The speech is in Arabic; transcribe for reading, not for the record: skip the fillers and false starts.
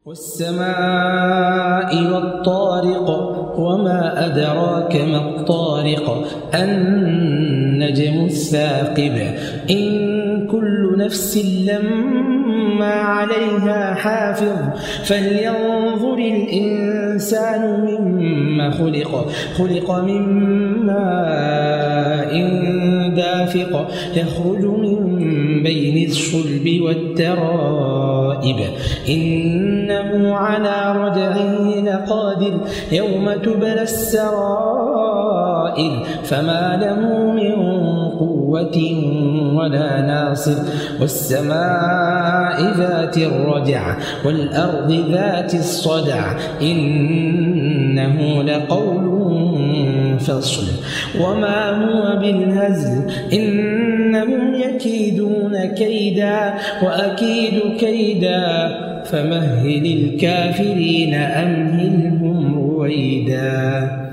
والسماء والطارق وما أدراك ما الطارق النجم الثاقب إن كل نفس لما عليها حافظ فلينظر الإنسان مما خلق من ماء دافق يخرج من بين الصلب والترائب إنه على رجعه لقادر يوم تبلى السرائر فما له من قوة ولا ناصر والسماء ذات الرجع والأرض ذات الصدع إنه لقول فصل وما هو بالهزل إنهم يكيدون كيدا وأكيد كيدا فمهل الكافرين أمهلهم رويدا.